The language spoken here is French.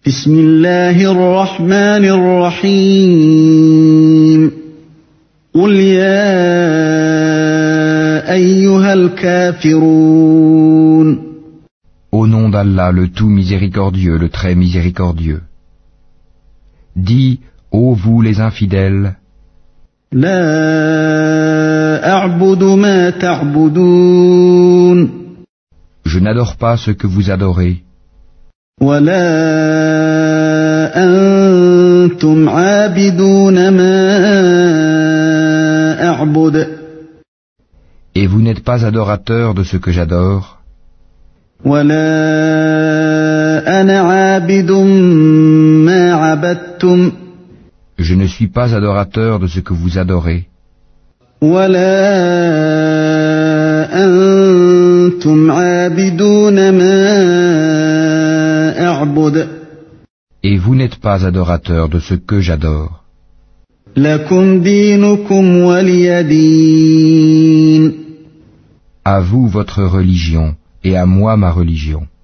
بسم الله الرحمن الرحيم قل يا أيها الكافرون Au nom d'Allah, le tout miséricordieux, le très miséricordieux. Dis, ô vous les infidèles, لا أعبد ما تعبدون je n'adore pas ce que vous adorez, ولا أنتم عابدون ما أعبد et vous n'êtes pas adorateurs de ce que j'adore, ولا أنا عابد ما عبدتم je ne suis pas adorateur de ce que vous adorez, ولا أنتم عابدون ما أعبد et vous n'êtes pas adorateurs de ce que j'adore. لكم دينكم ولي دين À vous votre religion, et à moi ma religion.